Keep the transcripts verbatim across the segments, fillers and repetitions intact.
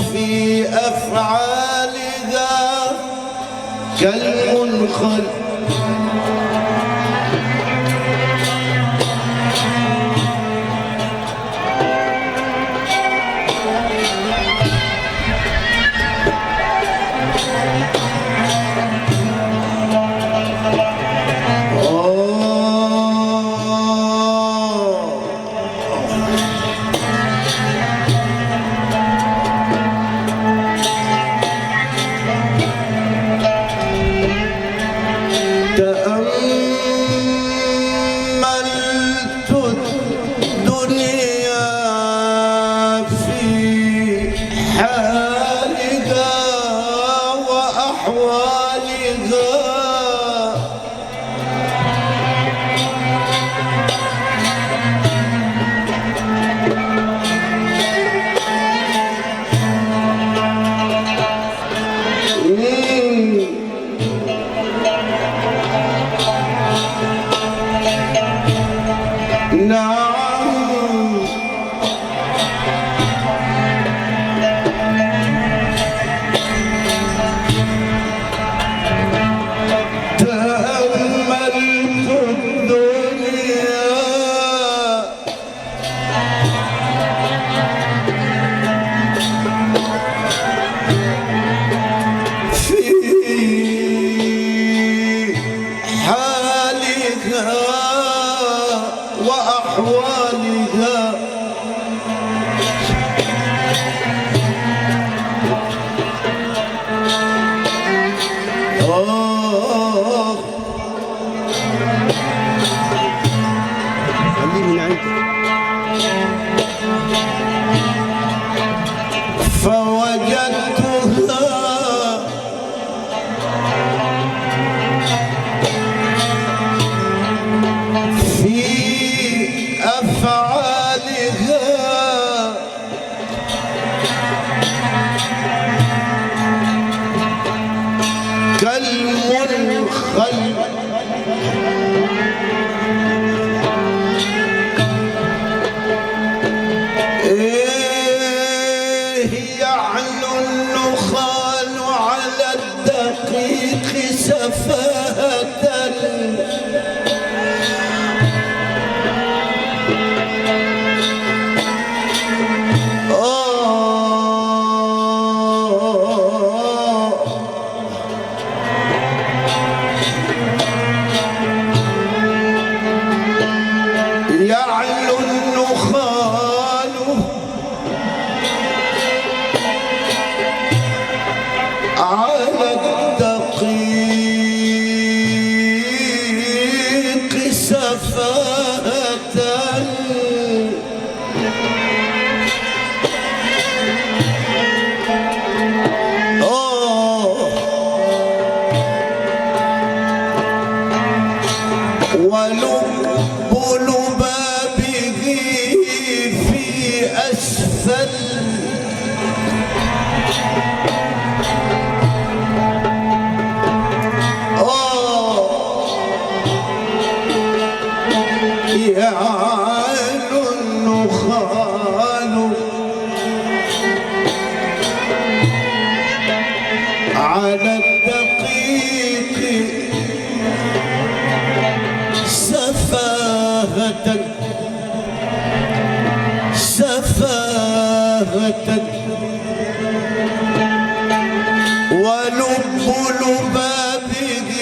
في أفعالها كالمنخل وأحوالها آه خليه من عندك فوجدتها في أفعالها كالمنخل إيه يعلو النخال على الدقيق سفاهة يعلو النخال على الدقيق سفاهة ولب لبابه في أسفل يعلو النخال على الدقيق سفاهة سفاهة ولب لبابه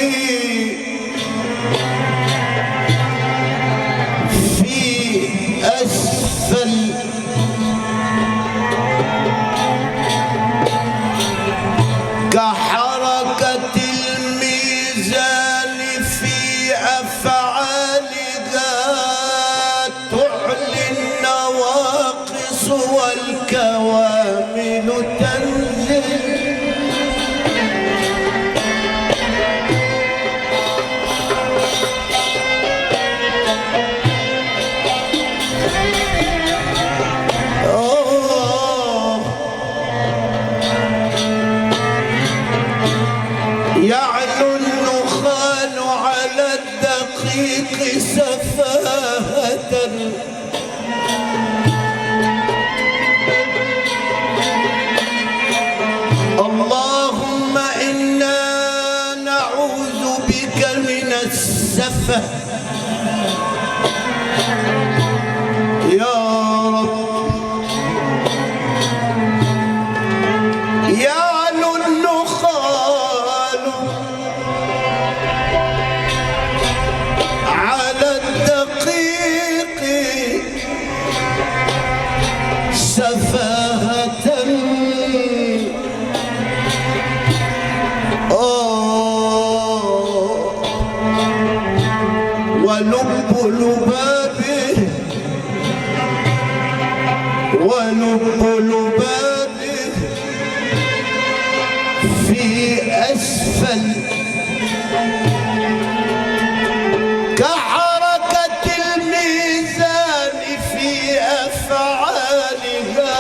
في أسفل كحركة الميزان في أفعالها تعلي النواقص والكوارث السفه يا رب يا النخال على الدقيق سفاهة ولب لبابه ولب لبابه في أسفل كحركة الميزان في أفعالها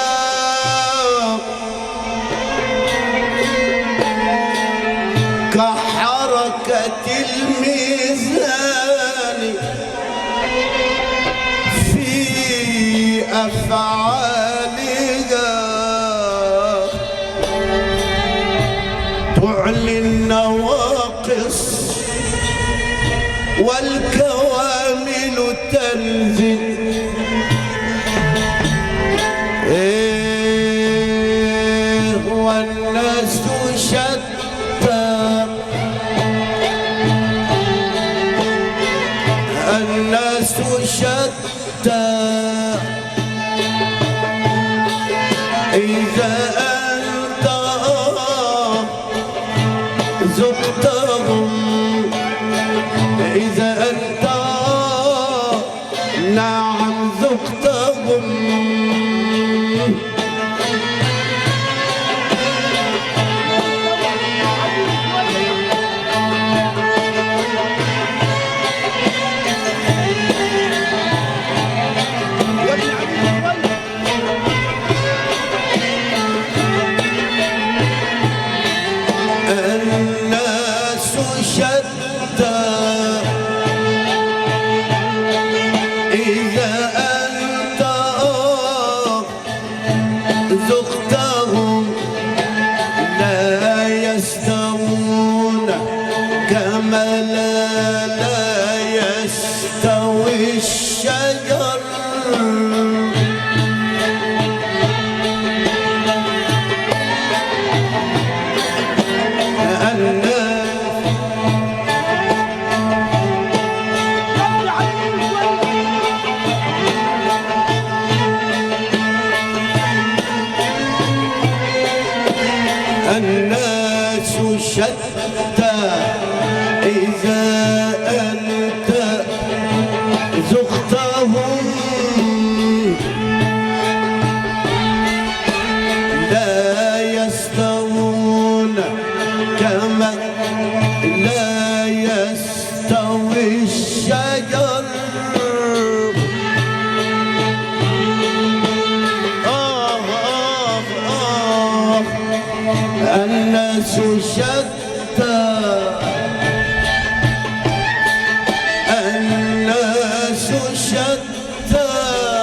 كحركة الميزان في أفعالها تعلي النواقص والكوامل تنزل إيه والناس شتى الناس شتى إذا أنت ذقتهم إذا أنت نعم ذقتهم الناس شتى إذا أنت ذقتهم لا يستوون كما لا, لا يستوي الشجر الناس شتى إذا أنت ذقتهم لا يستوون كما لا يستوي الشجر الناس شتى الناس شتى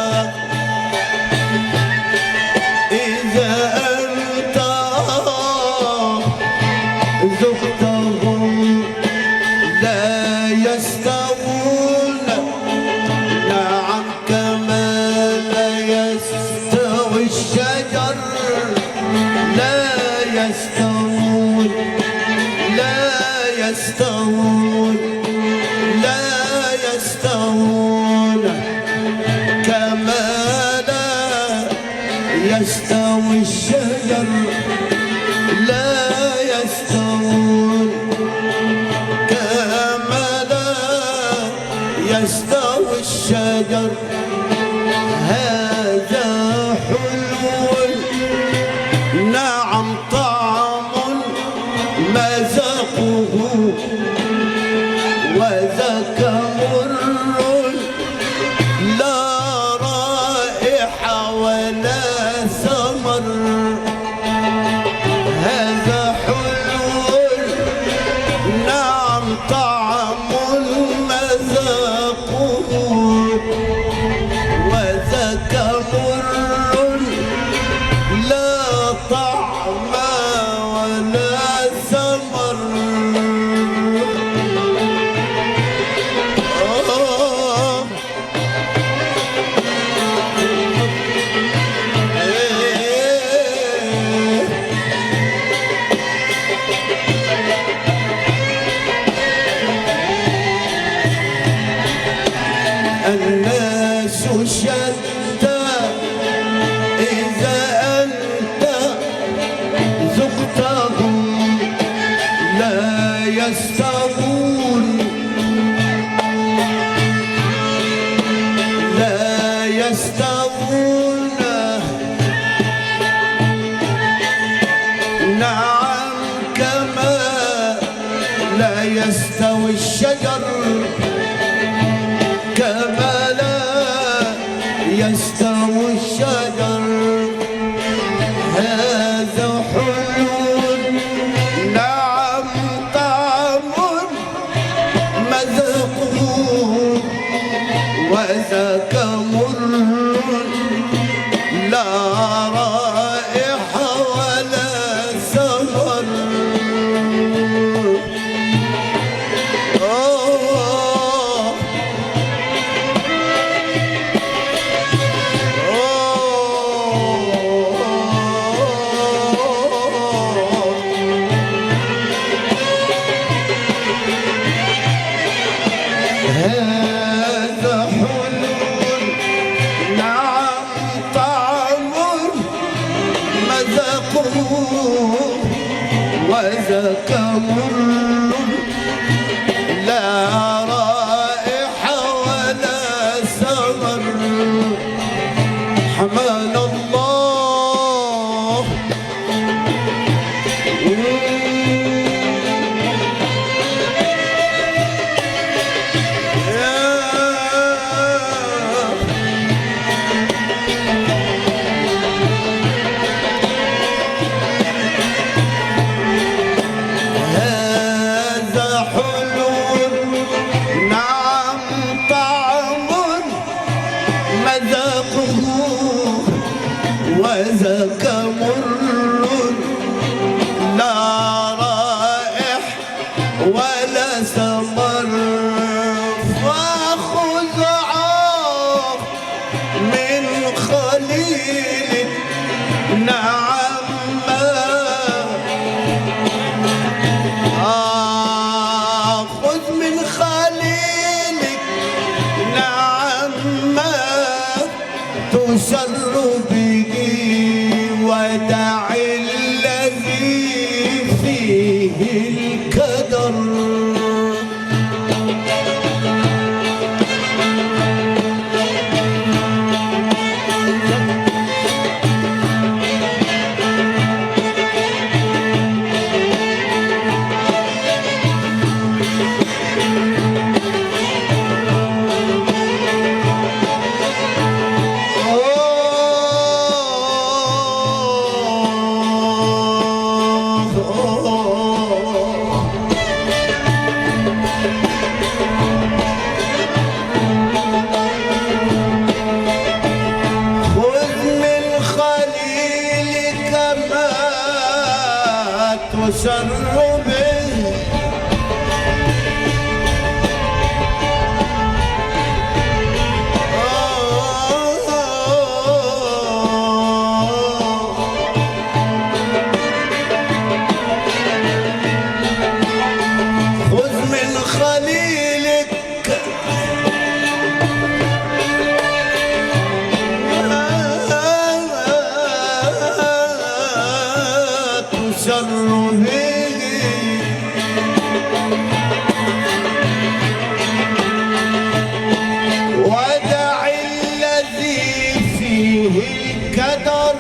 إذا أنت ذقتهم لا يستوون نعم كما لا يستوي الشجر لا يستوون لا يستوون لا يستوون كما لا يستوي الشجر لا يستوون كما لا يستوي الشجر هذا حلو نعم طعم مذاقه وذاك مر لا رائحة ولا ثمر هذا حلو نعم طعم مذاقه وذاك مر لا طعم يستوي الشجر كما لا يستوي الشجر. هذا حلو نعم طعم مذاقه وذاك مر لا رائحة ولا ثمر. أوه هذا حلو نعم طعم مذاقه وذاك مر لا رائحة ولا ثمر. حمانا الله وذاك مر لا رائح ولا ثمر. فخذ عاف من خليل نعم خذ من خليلك نعم تسر به ودع الذي فيه الكدر. تسر به خذ من خليلك تسر به ودع الذي فيه الكدر.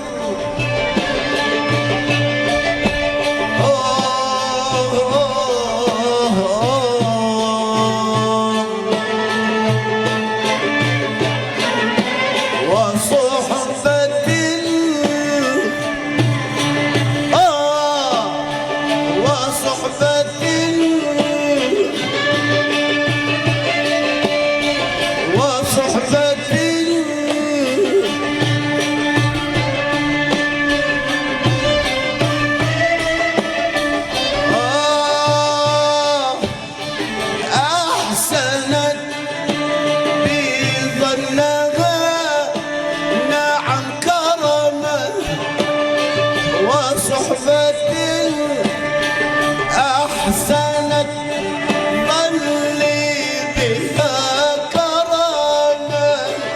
أحسنت ظلي بها كرامة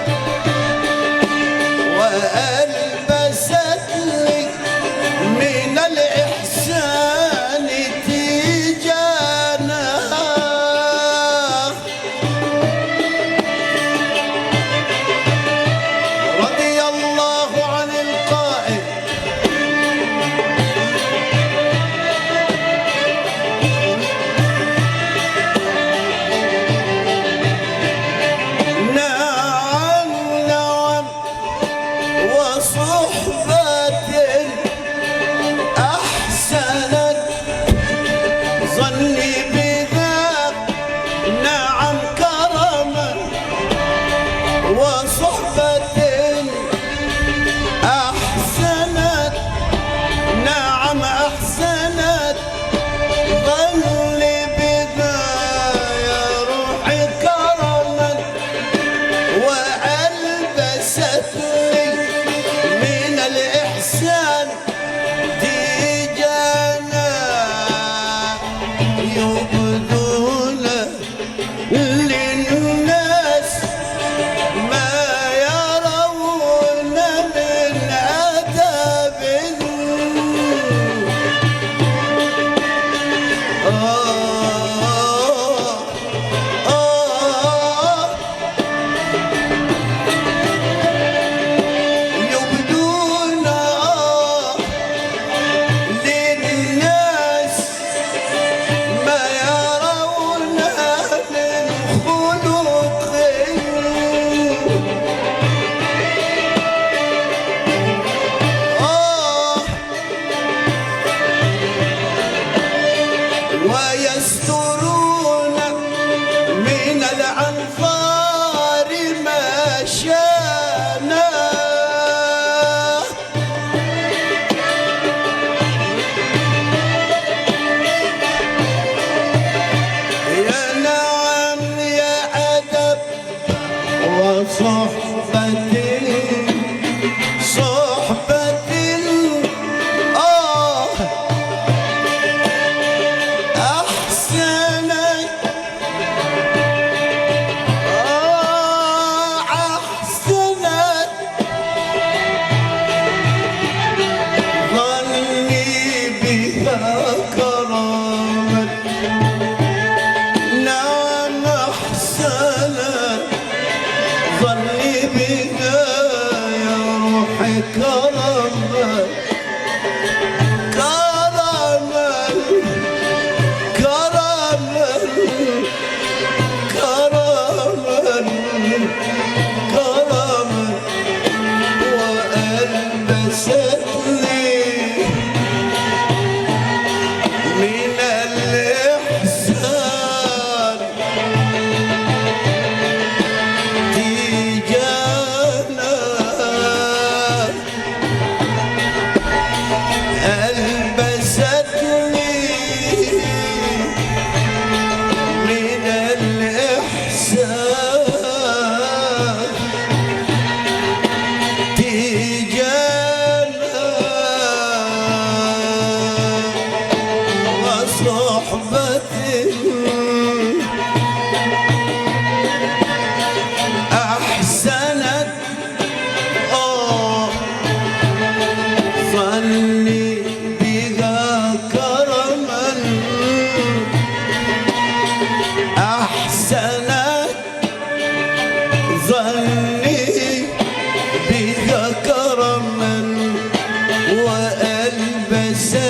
وألبستني من الإحسان تيجانا. رضي الله عن القائل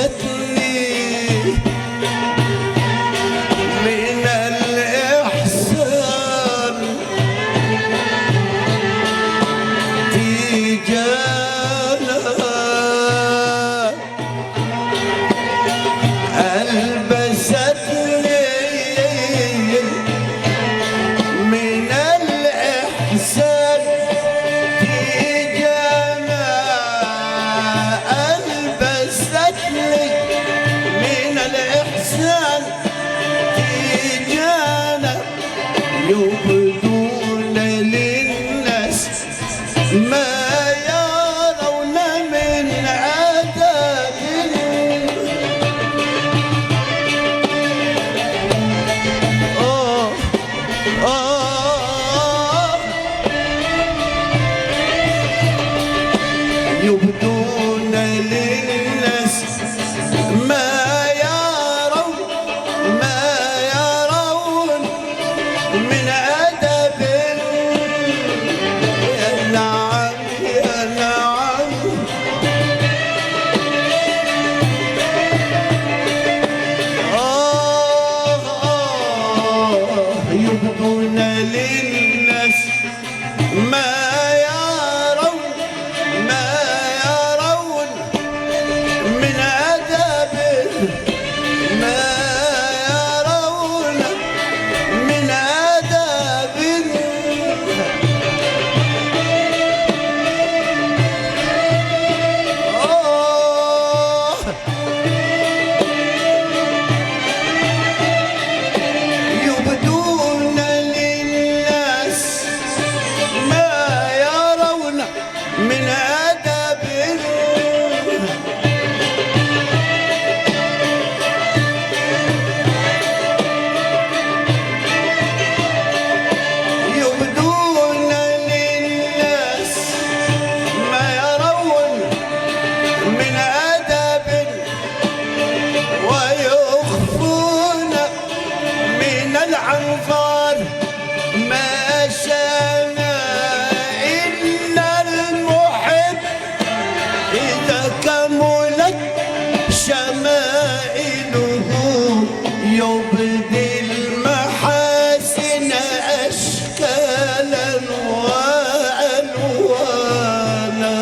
ألبستني من الإحسان تيجانا ألبستني من الإحسان تيجانا ألبستني من الإحسان تيجانا يبدون للناس ما يرون من عذاب آه آه يبدون للناس ما يرون ما يرون من أدب يا نعم يا نعم آه آه يبدون للناس ما يرون ما يرون من أدب ما يرون من أدب آه يبدون للناس ما يرون من أدب يبدون للناس ما يرون من أدب ويخفون من العنفر ما شاء إن المحب إذا كملت شمائله يبدي المحاسن أشكالا وألوانا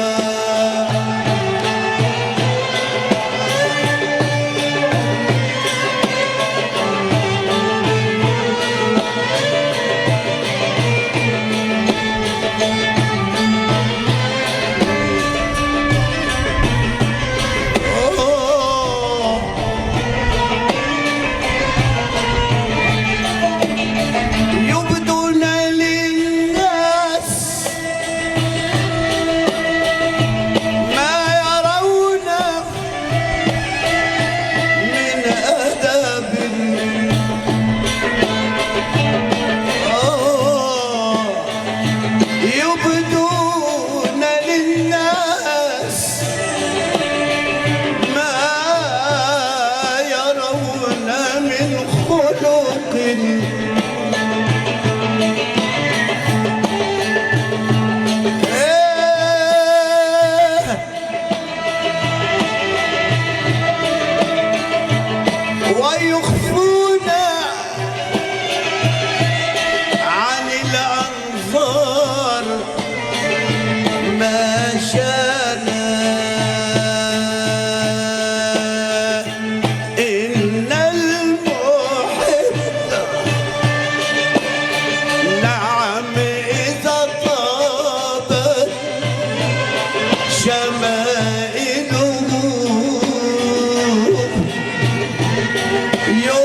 يبدون للناس ما يرون من أدب آه يبدون للناس ما يرون من خلق ويخفون عن الأنظار ما شاء إن المحب نعم إذا طابت شمائله يوم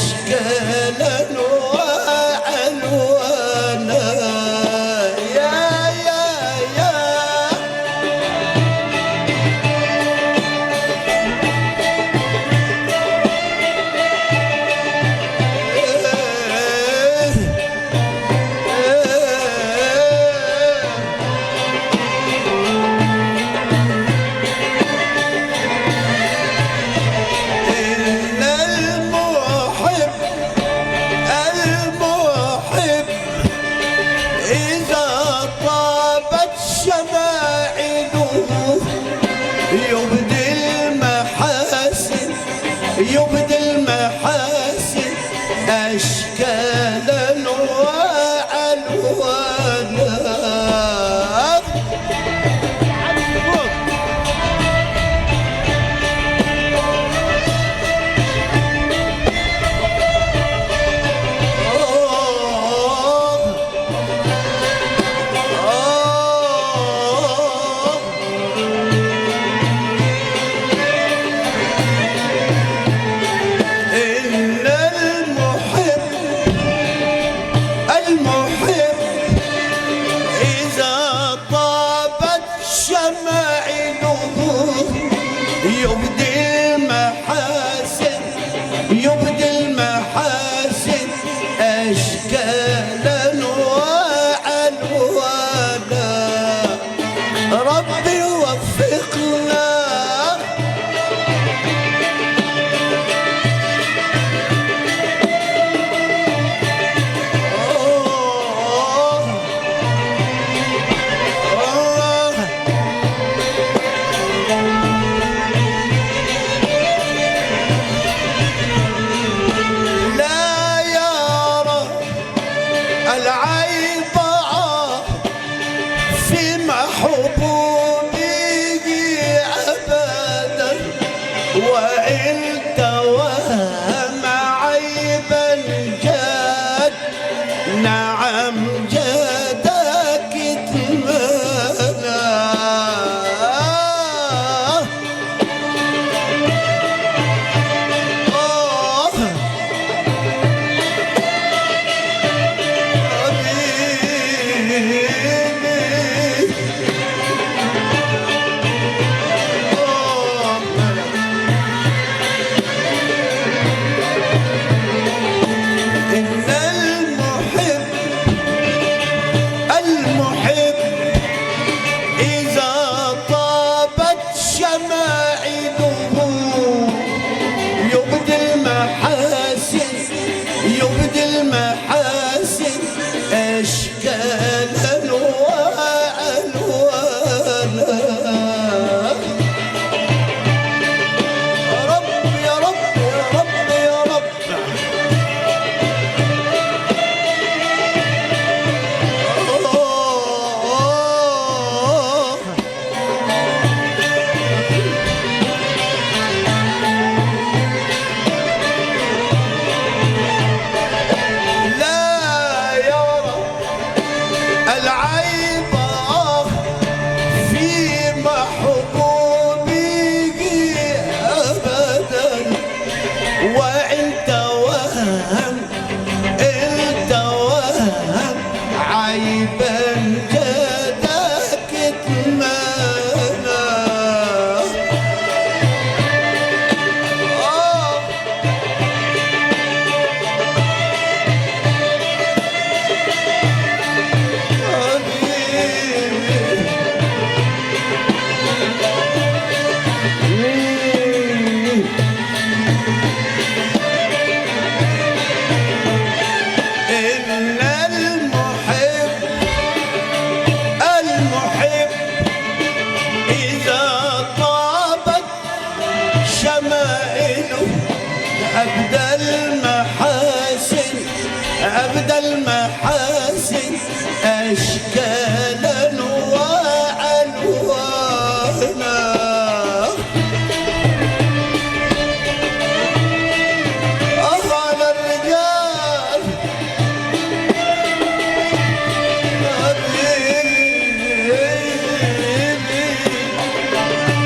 أشكالا وألوانا يا يا يا إن المحب المحب إذا طابت شمائله يبدي المحاسن يبدي المحاسن أشكالا وألوانا إن المحب المحب إذا طابت شمائله يبدي المحاسن يبدي المحاسن أشكالا وألوانا ربي وفقنا لا يرى العيب في محبوبه أبدا وإن توهم عيبا جاد نعم جاد كتمانا آه حبيبي إن المحب المحب إذا طابت شمائله يبدي المحاسن يبدي المحاسن أشكالا وألوانا يا رب يا رب يا رب يا رب آه لا يرى العيب في محبوبه أبدا وإن توهم إن توهم عيبا جدا كتمانا آه إن المحب المحب إذا طابت شمائله أبدى المحاسن أبدى المحاسن أشكالا وألوانا آه على الرجال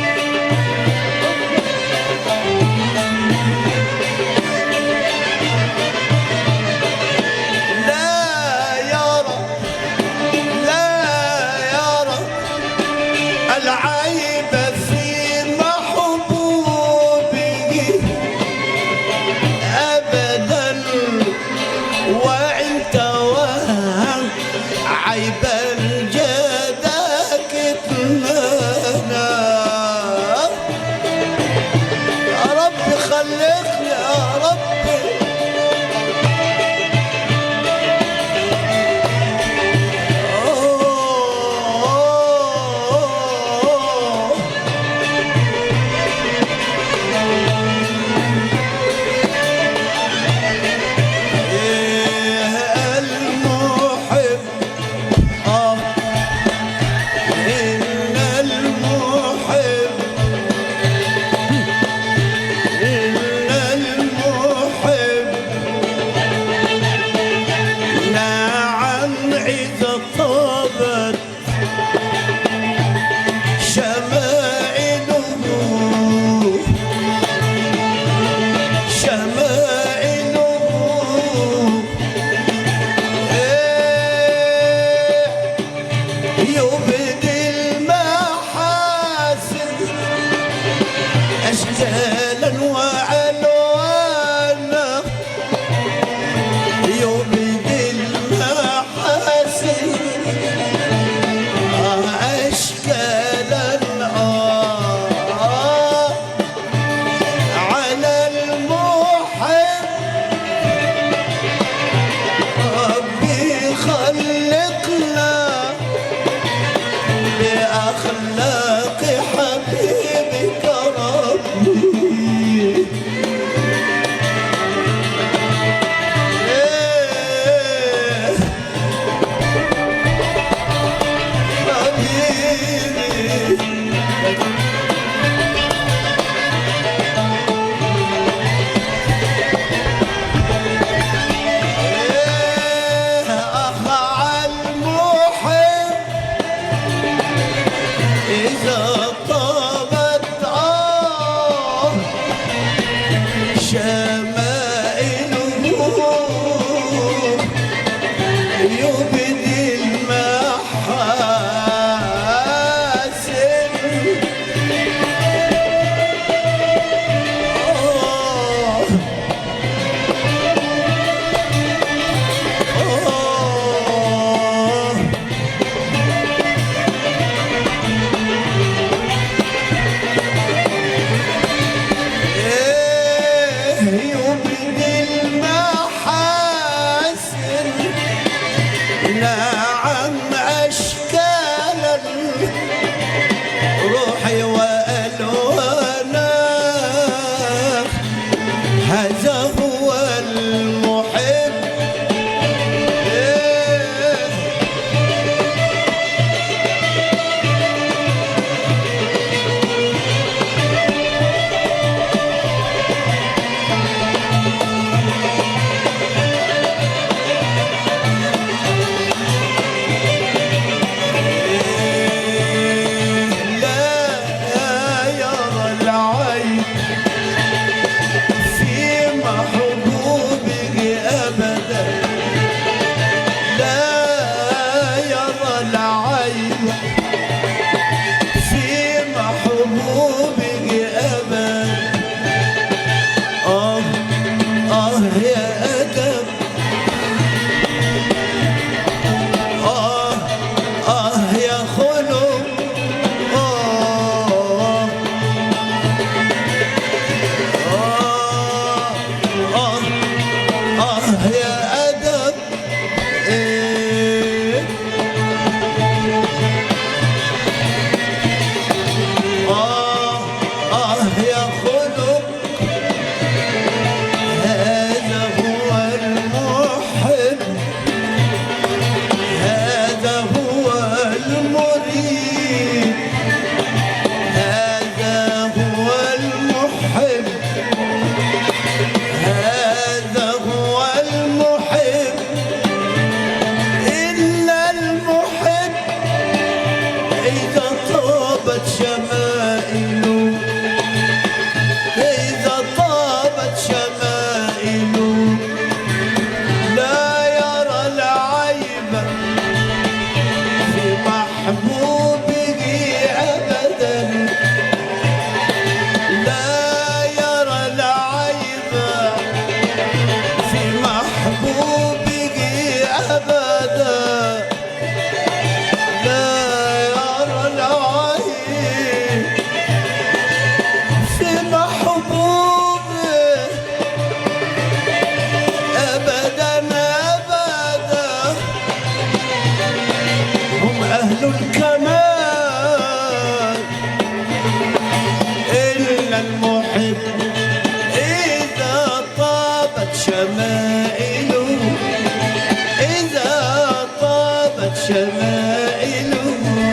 حبيبي يبدي المحاسن نعم أشكالا روحي وألوانا هذا هو المحب الكمال إلا المحب إذا طابت شمائله إذا طابت شمائله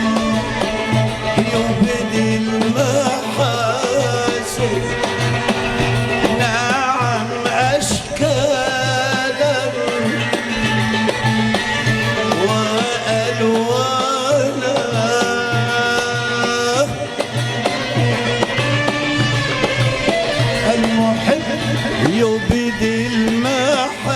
يبدي المحاسن نعم أشكالا وألوانا المحب يبدي المحاسن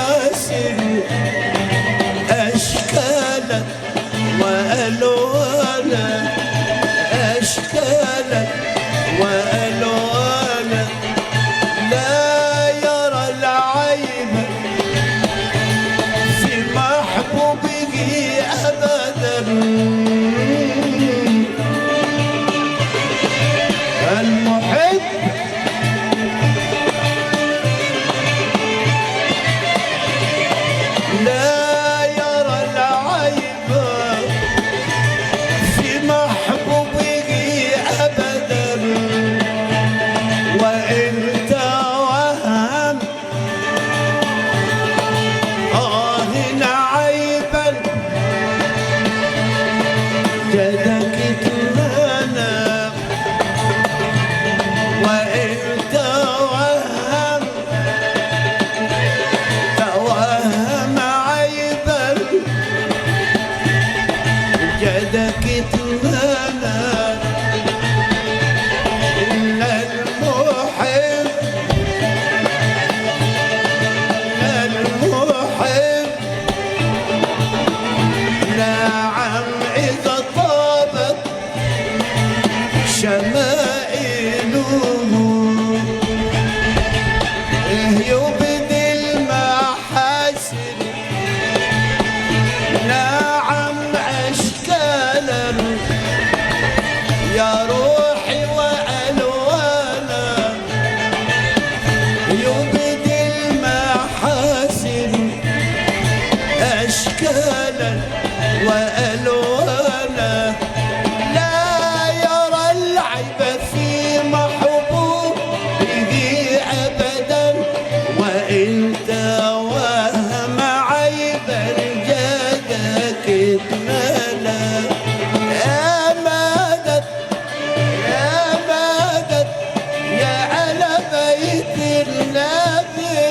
توهم عيب الجدك اتملى يا مدد يا مدد يا على بيت النبي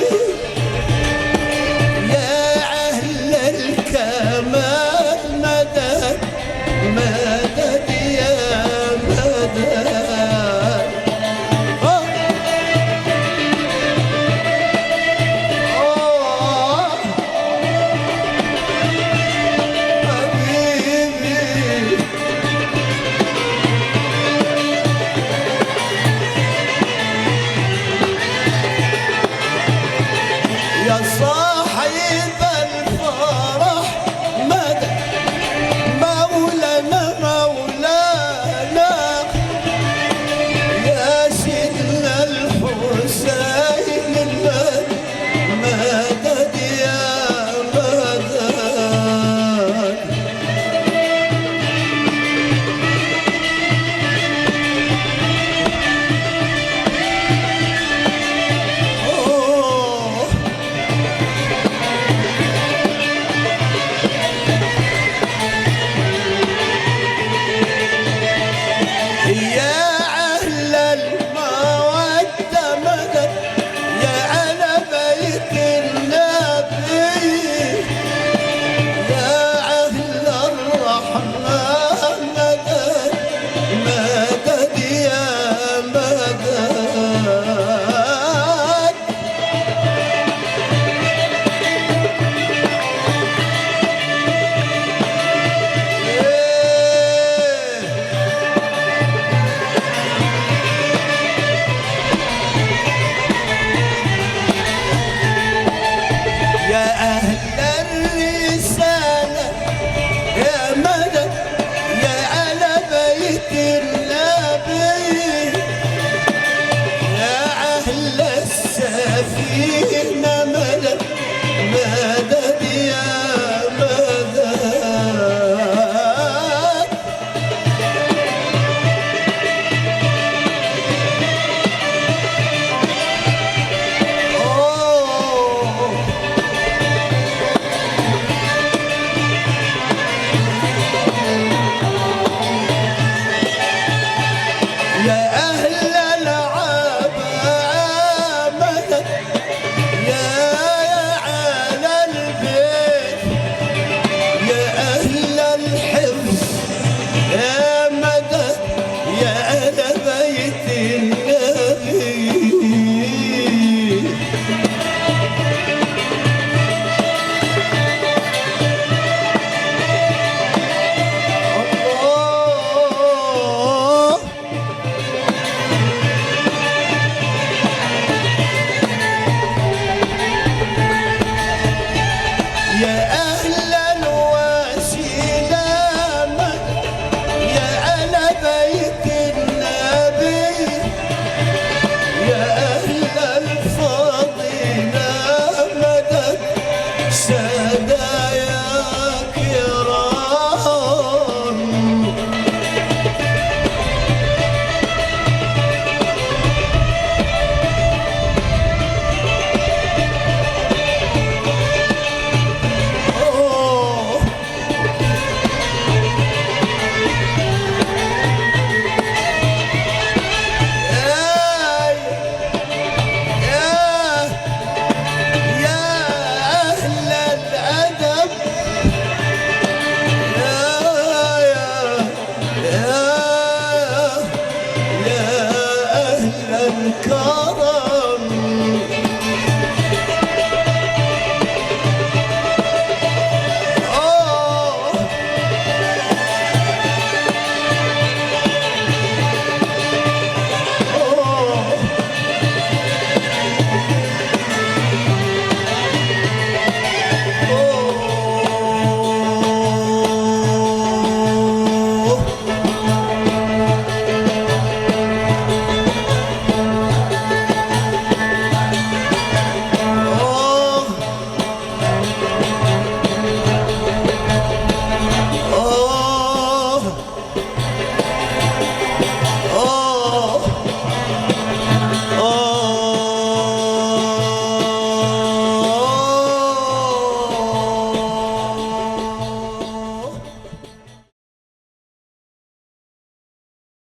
يا أهل الكمال مدد مدد يا مدد يا صاحبي